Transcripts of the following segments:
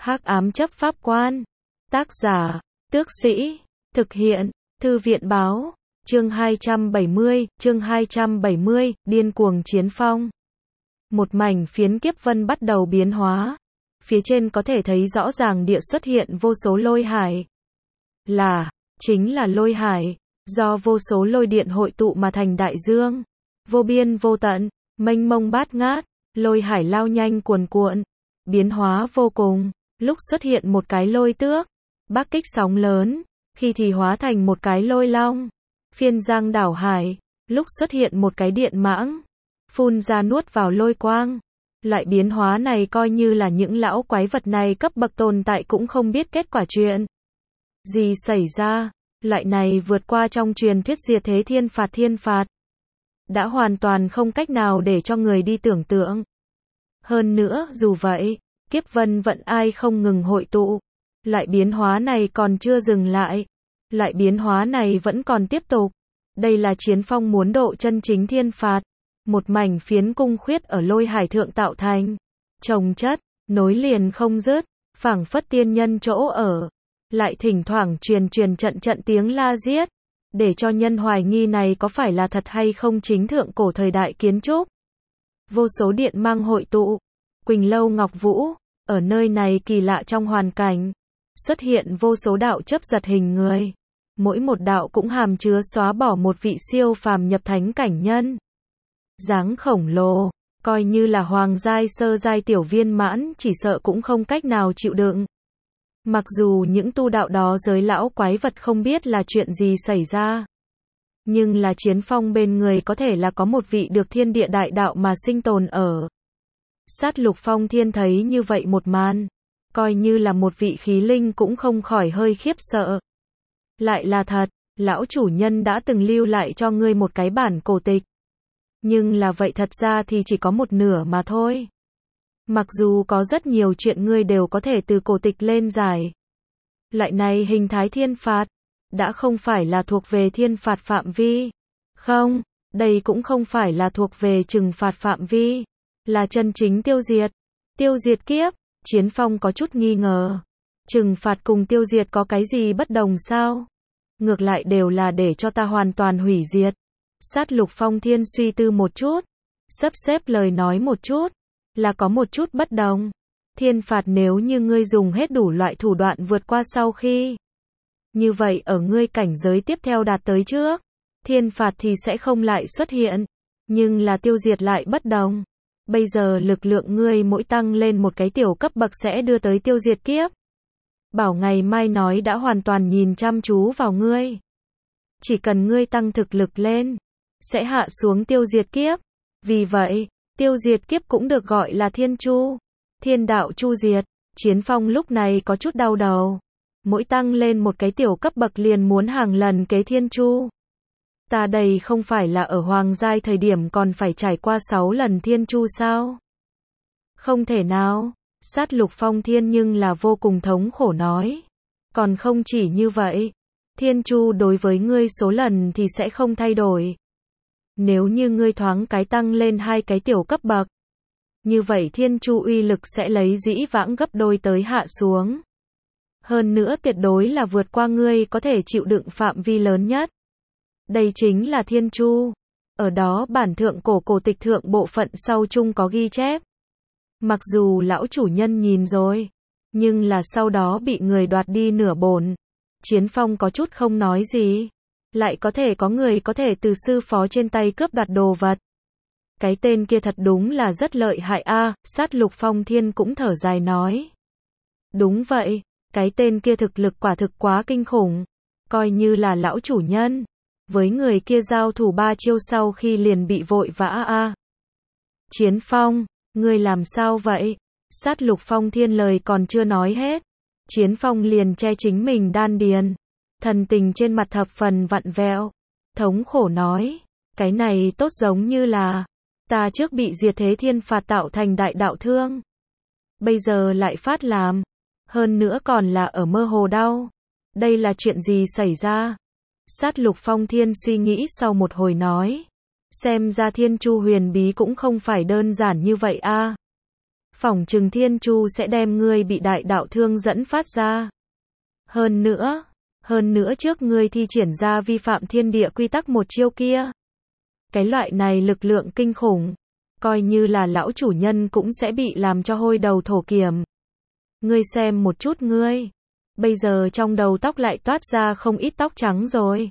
Hắc ám chấp pháp quan. Tác giả, Tước Sĩ. Thực hiện, Thư viện báo. Chương 270, điên cuồng chiến phong. Một mảnh phiến kiếp vân bắt đầu biến hóa. Phía trên có thể thấy rõ ràng địa xuất hiện vô số lôi hải. Chính là lôi hải, do vô số lôi điện hội tụ mà thành đại dương. Vô biên vô tận, mênh mông bát ngát, lôi hải lao nhanh cuồn cuộn, biến hóa vô cùng. Lúc xuất hiện một cái lôi tước, bắc kích sóng lớn, khi thì hóa thành một cái lôi long, phiên giang đảo hải. Lúc xuất hiện một cái điện mãng, phun ra nuốt vào lôi quang. Loại biến hóa này coi như là những lão quái vật này cấp bậc tồn tại cũng không biết kết quả chuyện gì xảy ra. Loại này vượt qua trong truyền thuyết diệt thế thiên phạt, đã hoàn toàn không cách nào để cho người đi tưởng tượng. Hơn nữa, dù vậy, kiếp vân vận ai không ngừng hội tụ. Loại biến hóa này còn chưa dừng lại. Loại biến hóa này vẫn còn tiếp tục. Đây là chiến phong muốn độ chân chính thiên phạt. Một mảnh phiến cung khuyết ở lôi hải thượng tạo thành, chồng chất, nối liền không dứt, phảng phất tiên nhân chỗ ở. Lại thỉnh thoảng truyền trận tiếng la giết, để cho nhân hoài nghi này có phải là thật hay không chính thượng cổ thời đại kiến trúc. Vô số điện mang hội tụ, Quỳnh Lâu Ngọc Vũ, ở nơi này kỳ lạ trong hoàn cảnh, xuất hiện vô số đạo chấp giật hình người. Mỗi một đạo cũng hàm chứa xóa bỏ một vị siêu phàm nhập thánh cảnh nhân. Dáng khổng lồ, coi như là hoàng giai sơ giai tiểu viên mãn chỉ sợ cũng không cách nào chịu đựng. Mặc dù những tu đạo đó giới lão quái vật không biết là chuyện gì xảy ra, nhưng là chiến phong bên người có thể là có một vị được thiên địa đại đạo mà sinh tồn ở. Sát Lục Phong Thiên thấy như vậy một màn, coi như là một vị khí linh cũng không khỏi hơi khiếp sợ. Lại là thật, lão chủ nhân đã từng lưu lại cho ngươi một cái bản cổ tịch. Nhưng là vậy thật ra thì chỉ có một nửa mà thôi. Mặc dù có rất nhiều chuyện ngươi đều có thể từ cổ tịch lên giải. Loại này hình thái thiên phạt, đã không phải là thuộc về thiên phạt phạm vi. Không, đây cũng không phải là thuộc về trừng phạt phạm vi. Là chân chính tiêu diệt. Tiêu diệt kiếp, chiến phong có chút nghi ngờ. Trừng phạt cùng tiêu diệt có cái gì bất đồng sao? Ngược lại đều là để cho ta hoàn toàn hủy diệt. Sát Lục Phong Thiên suy tư một chút, sắp xếp lời nói một chút, là có một chút bất đồng. Thiên phạt nếu như ngươi dùng hết đủ loại thủ đoạn vượt qua sau khi, như vậy ở ngươi cảnh giới tiếp theo đạt tới trước, thiên phạt thì sẽ không lại xuất hiện. Nhưng là tiêu diệt lại bất đồng. Bây giờ lực lượng ngươi mỗi tăng lên một cái tiểu cấp bậc sẽ đưa tới tiêu diệt kiếp. Bảo ngày mai nói đã hoàn toàn nhìn chăm chú vào ngươi. Chỉ cần ngươi tăng thực lực lên, sẽ hạ xuống tiêu diệt kiếp. Vì vậy, tiêu diệt kiếp cũng được gọi là thiên chu. Thiên đạo chu diệt. Chiến phong lúc này có chút đau đầu. Mỗi tăng lên một cái tiểu cấp bậc liền muốn hàng lần kế thiên chu. Ta đây không phải là ở hoàng giai thời điểm còn phải trải qua 6 lần thiên chu sao? Không thể nào. Sát Lục Phong Thiên nhưng là vô cùng thống khổ nói. Còn không chỉ như vậy. Thiên chu đối với ngươi số lần thì sẽ không thay đổi. Nếu như ngươi thoáng cái tăng lên 2 cái tiểu cấp bậc, như vậy thiên chu uy lực sẽ lấy dĩ vãng gấp đôi tới hạ xuống. Hơn nữa tuyệt đối là vượt qua ngươi có thể chịu đựng phạm vi lớn nhất. Đây chính là thiên chu. Ở đó bản thượng cổ tịch thượng bộ phận sau chung có ghi chép. Mặc dù lão chủ nhân nhìn rồi, nhưng là sau đó bị người đoạt đi nửa bổn. Chiến phong có chút không nói gì. Lại có thể có người có thể từ sư phó trên tay cướp đoạt đồ vật. Cái tên kia thật đúng là rất lợi hại a. Sát Lục Phong Thiên cũng thở dài nói. Đúng vậy, cái tên kia thực lực quả thực quá kinh khủng. Coi như là lão chủ nhân, với người kia giao thủ 3 chiêu sau khi liền bị vội vã a. Chiến phong, ngươi làm sao vậy? Sát Lục Phong Thiên lời còn chưa nói hết, Chiến phong liền che chính mình đan điền. Thần tình trên mặt thập phần vặn vẹo, thống khổ nói, cái này tốt giống như là, ta trước bị diệt thế thiên phạt tạo thành đại đạo thương. Bây giờ lại phát làm, hơn nữa còn là ở mơ hồ đau. Đây là chuyện gì xảy ra? Sát Lục Phong Thiên suy nghĩ sau một hồi nói, xem ra thiên chu huyền bí cũng không phải đơn giản như vậy a. phỏng chừng Thiên Chu sẽ đem ngươi bị đại đạo thương dẫn phát ra. Hơn nữa trước ngươi thi triển ra vi phạm thiên địa quy tắc một chiêu kia. Cái loại này lực lượng kinh khủng, coi như là lão chủ nhân cũng sẽ bị làm cho hôi đầu thổ kiểm. Ngươi xem một chút ngươi, bây giờ trong đầu tóc lại toát ra không ít tóc trắng rồi.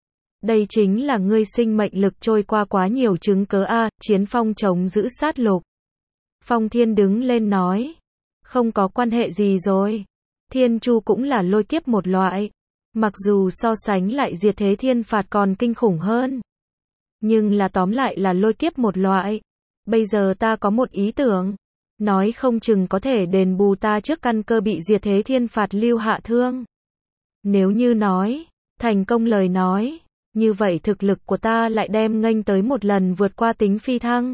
Đây chính là ngươi sinh mệnh lực trôi qua quá nhiều chứng cớ a. Chiến Phong chống giữ sát lục. Phong Thiên đứng lên nói, không có quan hệ gì rồi. Thiên Chu cũng là lôi kiếp một loại, mặc dù so sánh lại diệt thế thiên phạt còn kinh khủng hơn, nhưng là tóm lại là lôi kiếp một loại. Bây giờ ta có một ý tưởng, nói không chừng có thể đền bù ta trước căn cơ bị diệt thế thiên phạt lưu hạ thương. Nếu như nói thành công lời nói, như vậy thực lực của ta lại đem nghênh tới một lần vượt qua tính phi thăng.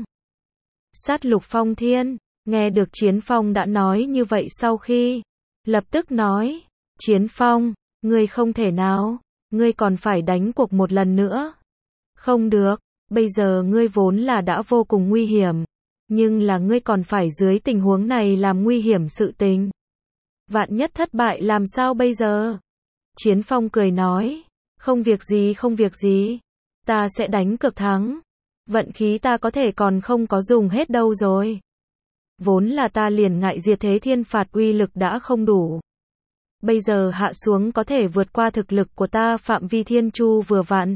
Sát lục Phong Thiên, nghe được Chiến Phong đã nói như vậy sau khi, lập tức nói, Chiến Phong, ngươi không thể nào, ngươi còn phải đánh cuộc một lần nữa. Không được, bây giờ ngươi vốn là đã vô cùng nguy hiểm, nhưng là ngươi còn phải dưới tình huống này làm nguy hiểm sự tình. Vạn nhất thất bại làm sao bây giờ? Chiến Phong cười nói, không việc gì, ta sẽ đánh cược thắng. Vận khí ta có thể còn không có dùng hết đâu rồi. Vốn là ta liền ngại diệt thế thiên phạt uy lực đã không đủ. Bây giờ hạ xuống có thể vượt qua thực lực của ta phạm vi Thiên Chu vừa vặn.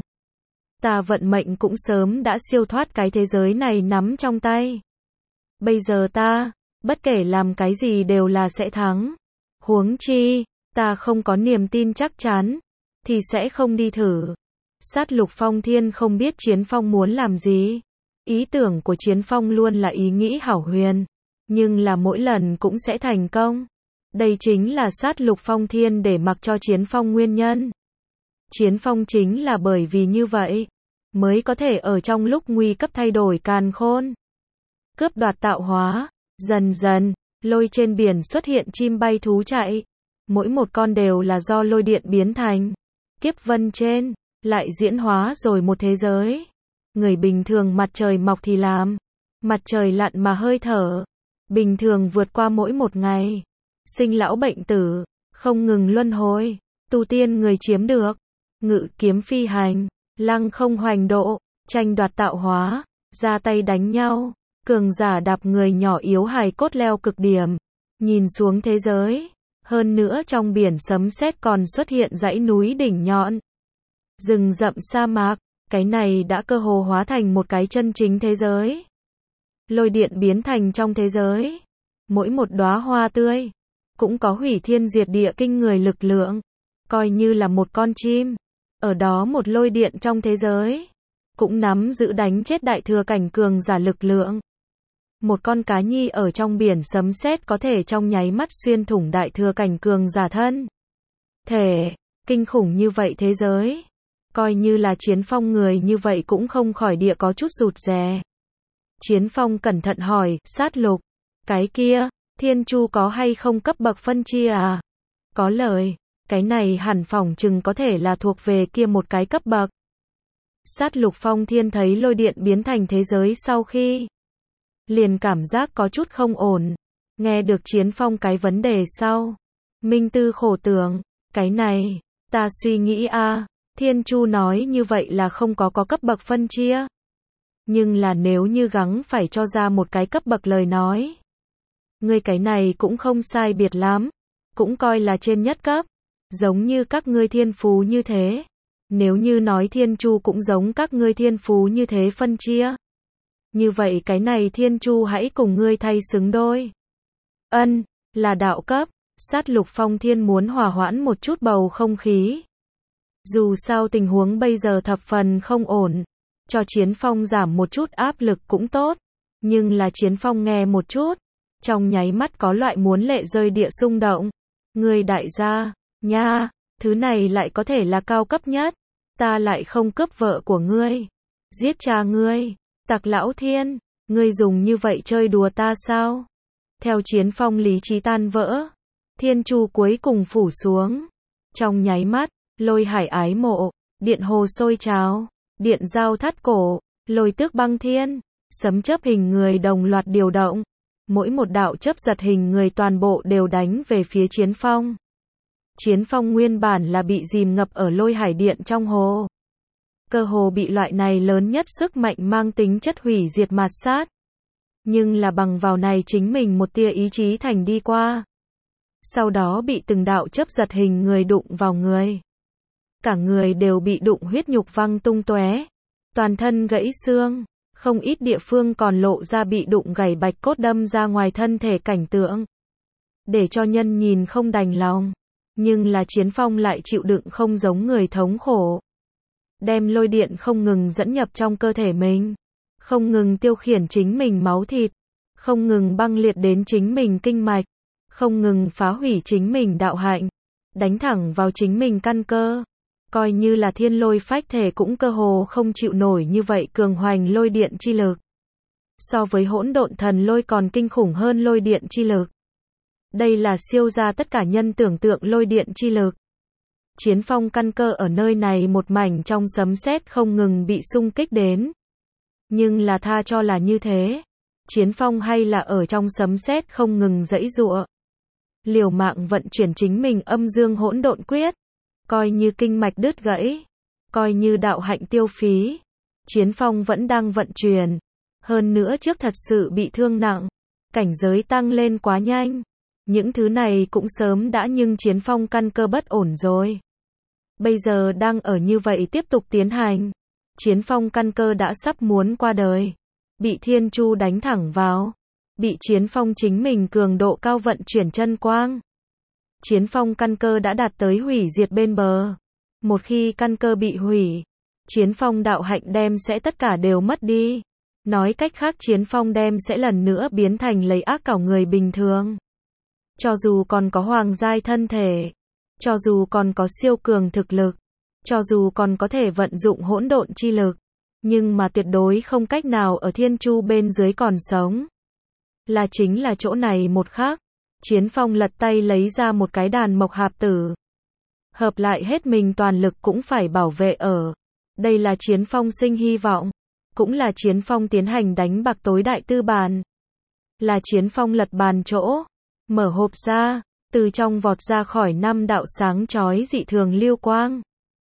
Ta vận mệnh cũng sớm đã siêu thoát cái thế giới này nắm trong tay. Bây giờ ta, bất kể làm cái gì đều là sẽ thắng. Huống chi, ta không có niềm tin chắc chắn, thì sẽ không đi thử. Sát lục Phong Thiên không biết Chiến Phong muốn làm gì. Ý tưởng của Chiến Phong luôn là ý nghĩ hảo huyền, nhưng là mỗi lần cũng sẽ thành công. Đây chính là sát lục Phong Thiên để mặc cho Chiến Phong nguyên nhân. Chiến Phong chính là bởi vì như vậy, mới có thể ở trong lúc nguy cấp thay đổi càn khôn. Cướp đoạt tạo hóa, dần dần, lôi trên biển xuất hiện chim bay thú chạy. Mỗi một con đều là do lôi điện biến thành. Kiếp vân trên, lại diễn hóa rồi một thế giới. Người bình thường mặt trời mọc thì làm, mặt trời lặn mà hơi thở. Bình thường vượt qua mỗi một ngày. Sinh lão bệnh tử, không ngừng luân hồi. Tu tiên người chiếm được, ngự kiếm phi hành, lăng không hoành độ, tranh đoạt tạo hóa, ra tay đánh nhau. Cường giả đạp người nhỏ yếu hài cốt leo cực điểm, nhìn xuống thế giới. Hơn nữa trong biển sấm sét còn xuất hiện dãy núi đỉnh nhọn, rừng rậm sa mạc, cái này đã cơ hồ hóa thành một cái chân chính thế giới. Lôi điện biến thành trong thế giới, mỗi một đóa hoa tươi cũng có hủy thiên diệt địa kinh người lực lượng, coi như là một con chim, ở đó một lôi điện trong thế giới, cũng nắm giữ đánh chết đại thừa cảnh cường giả lực lượng. Một con cá nhi ở trong biển sấm sét có thể trong nháy mắt xuyên thủng đại thừa cảnh cường giả thân thể. Kinh khủng như vậy thế giới, coi như là Chiến Phong người như vậy cũng không khỏi địa có chút rụt rè. Chiến Phong cẩn thận hỏi, sát lục, cái kia, Thiên Chu có hay không cấp bậc phân chia à? Có lời, cái này hẳn phỏng chừng có thể là thuộc về kia một cái cấp bậc. Sát lục Phong Thiên thấy lôi điện biến thành thế giới sau khi, liền cảm giác có chút không ổn. Nghe được Chiến Phong cái vấn đề sau, minh tư khổ tưởng, cái này, ta suy nghĩ Thiên Chu nói như vậy là không có cấp bậc phân chia. Nhưng là nếu như gắng phải cho ra một cái cấp bậc lời nói, ngươi cái này cũng không sai biệt lắm, cũng coi là trên nhất cấp, giống như các ngươi thiên phú như thế. Nếu như nói Thiên Chu cũng giống các ngươi thiên phú như thế phân chia, như vậy cái này Thiên Chu hãy cùng ngươi thay xứng đôi. Là đạo cấp. Sát lục Phong Thiên muốn hòa hoãn một chút bầu không khí. Dù sao tình huống bây giờ thập phần không ổn, cho Chiến Phong giảm một chút áp lực cũng tốt. Nhưng là Chiến Phong nghe một chút, trong nháy mắt có loại muốn lệ rơi địa xung động. Ngươi đại gia, nha, thứ này lại có thể là cao cấp nhất. Ta lại không cướp vợ của ngươi, giết cha ngươi, tặc lão Thiên, ngươi dùng như vậy chơi đùa ta sao? Theo Chiến Phong lý trí tan vỡ, Thiên Chu cuối cùng phủ xuống. Trong nháy mắt, lôi hải ái mộ, điện hồ sôi trào, điện giao thắt cổ, lôi tước băng thiên, sấm chớp hình người đồng loạt điều động. Mỗi một đạo chớp giật hình người toàn bộ đều đánh về phía Chiến Phong. Chiến Phong nguyên bản là bị dìm ngập ở lôi hải điện trong hồ. Cơ hồ bị loại này lớn nhất sức mạnh mang tính chất hủy diệt mạt sát. Nhưng là bằng vào này chính mình một tia ý chí thành đi qua. Sau đó bị từng đạo chớp giật hình người đụng vào người. Cả người đều bị đụng huyết nhục văng tung tóe, toàn thân gãy xương, không ít địa phương còn lộ ra bị đụng gãy bạch cốt đâm ra ngoài thân thể cảnh tượng. Để cho nhân nhìn không đành lòng, nhưng là Chiến Phong lại chịu đựng không giống người thống khổ. Đem lôi điện không ngừng dẫn nhập trong cơ thể mình, không ngừng tiêu khiển chính mình máu thịt, không ngừng băng liệt đến chính mình kinh mạch, không ngừng phá hủy chính mình đạo hạnh, đánh thẳng vào chính mình căn cơ. Coi như là thiên lôi phách thể cũng cơ hồ không chịu nổi như vậy cường hoành lôi điện chi lực. So với hỗn độn thần lôi còn kinh khủng hơn lôi điện chi lực. Đây là siêu ra tất cả nhân tưởng tượng lôi điện chi lực. Chiến Phong căn cơ ở nơi này một mảnh trong sấm sét không ngừng bị xung kích đến. Nhưng là tha cho là như thế, Chiến Phong hay là ở trong sấm sét không ngừng giãy giụa. Liều mạng vận chuyển chính mình âm dương hỗn độn quyết. Coi như kinh mạch đứt gãy, coi như đạo hạnh tiêu phí, Chiến Phong vẫn đang vận chuyển. Hơn nữa trước thật sự bị thương nặng, cảnh giới tăng lên quá nhanh. Những thứ này cũng sớm đã nhưng Chiến Phong căn cơ bất ổn rồi. Bây giờ đang ở như vậy tiếp tục tiến hành. Chiến Phong căn cơ đã sắp muốn qua đời. Bị Thiên Chu đánh thẳng vào. Bị Chiến Phong chính mình cường độ cao vận chuyển chân quang. Chiến Phong căn cơ đã đạt tới hủy diệt bên bờ. Một khi căn cơ bị hủy, Chiến Phong đạo hạnh đem sẽ tất cả đều mất đi. Nói cách khác Chiến Phong đem sẽ lần nữa biến thành lấy ác cảo người bình thường. Cho dù còn có hoàng giai thân thể, cho dù còn có siêu cường thực lực, cho dù còn có thể vận dụng hỗn độn chi lực, nhưng mà tuyệt đối không cách nào ở Thiên Chu bên dưới còn sống. Là chính là chỗ này một khắc. Chiến Phong lật tay lấy ra một cái đàn mộc hạp tử. Hợp lại hết mình toàn lực cũng phải bảo vệ ở. Đây là Chiến Phong sinh hy vọng. Cũng là Chiến Phong tiến hành đánh bạc tối đại tư bàn. Là Chiến Phong lật bàn chỗ. Mở hộp ra. Từ trong vọt ra khỏi 5 đạo sáng chói dị thường lưu quang.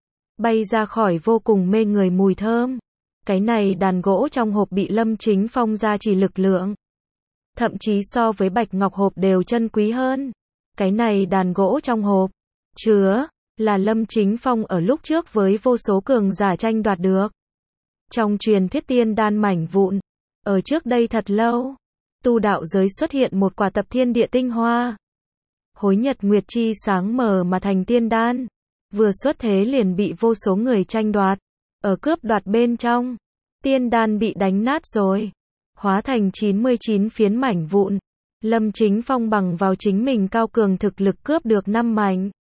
Bay ra khỏi vô cùng mê người mùi thơm. Cái này đàn gỗ trong hộp bị Lâm Chính Phong gia trì lực lượng. Thậm chí so với bạch ngọc hộp đều chân quý hơn. Cái này đàn gỗ trong hộp chứa là Lâm Chính Phong ở lúc trước với vô số cường giả tranh đoạt được. Trong truyền thuyết tiên đan mảnh vụn, ở trước đây thật lâu, tu đạo giới xuất hiện một quả tập thiên địa tinh hoa. Hối nhật nguyệt chi sáng mờ mà thành tiên đan, vừa xuất thế liền bị vô số người tranh đoạt. Ở cướp đoạt bên trong, tiên đan bị đánh nát rồi. Hóa thành 99 phiến mảnh vụn. Lâm Chính Phong bằng vào chính mình cao cường thực lực cướp được 5 mảnh.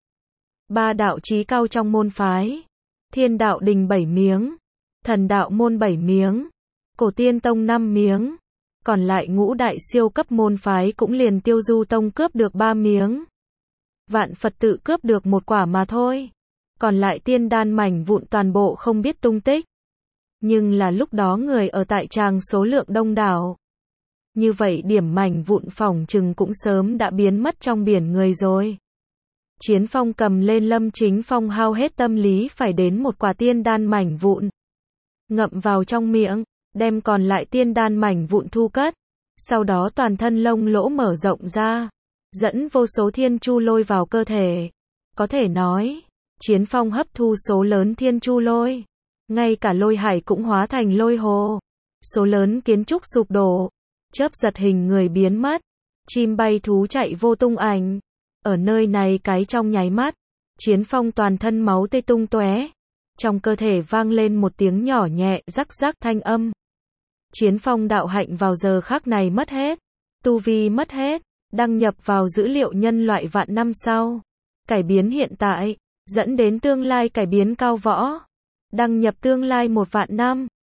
3 đạo chí cao trong môn phái. Thiên đạo đình 7 miếng. Thần đạo môn 7 miếng. Cổ tiên tông 5 miếng. Còn lại ngũ đại siêu cấp môn phái cũng liền Tiêu Du tông cướp được 3 miếng. Vạn Phật tự cướp được 1 quả mà thôi. Còn lại tiên đan mảnh vụn toàn bộ không biết tung tích. Nhưng là lúc đó người ở tại tràng số lượng đông đảo. Như vậy điểm mảnh vụn phỏng chừng cũng sớm đã biến mất trong biển người rồi. Chiến Phong cầm lên Lâm Chính Phong hao hết tâm lý phải đến 1 quả tiên đan mảnh vụn. Ngậm vào trong miệng, đem còn lại tiên đan mảnh vụn thu cất. Sau đó toàn thân lông lỗ mở rộng ra, dẫn vô số thiên chu lôi vào cơ thể. Có thể nói, Chiến Phong hấp thu số lớn thiên chu lôi. Ngay cả lôi hải cũng hóa thành lôi hồ. Số lớn kiến trúc sụp đổ. Chớp giật hình người biến mất. Chim bay thú chạy vô tung ảnh. Ở nơi này cái trong nháy mắt, Chiến Phong toàn thân máu tươi tung tóe. Trong cơ thể vang lên một tiếng nhỏ nhẹ rắc rắc thanh âm. Chiến Phong đạo hạnh vào giờ khắc này mất hết. Tu vi mất hết. Đăng nhập vào dữ liệu nhân loại vạn năm sau. Cải biến hiện tại, dẫn đến tương lai cải biến cao võ. Đăng nhập tương lai 1 vạn năm.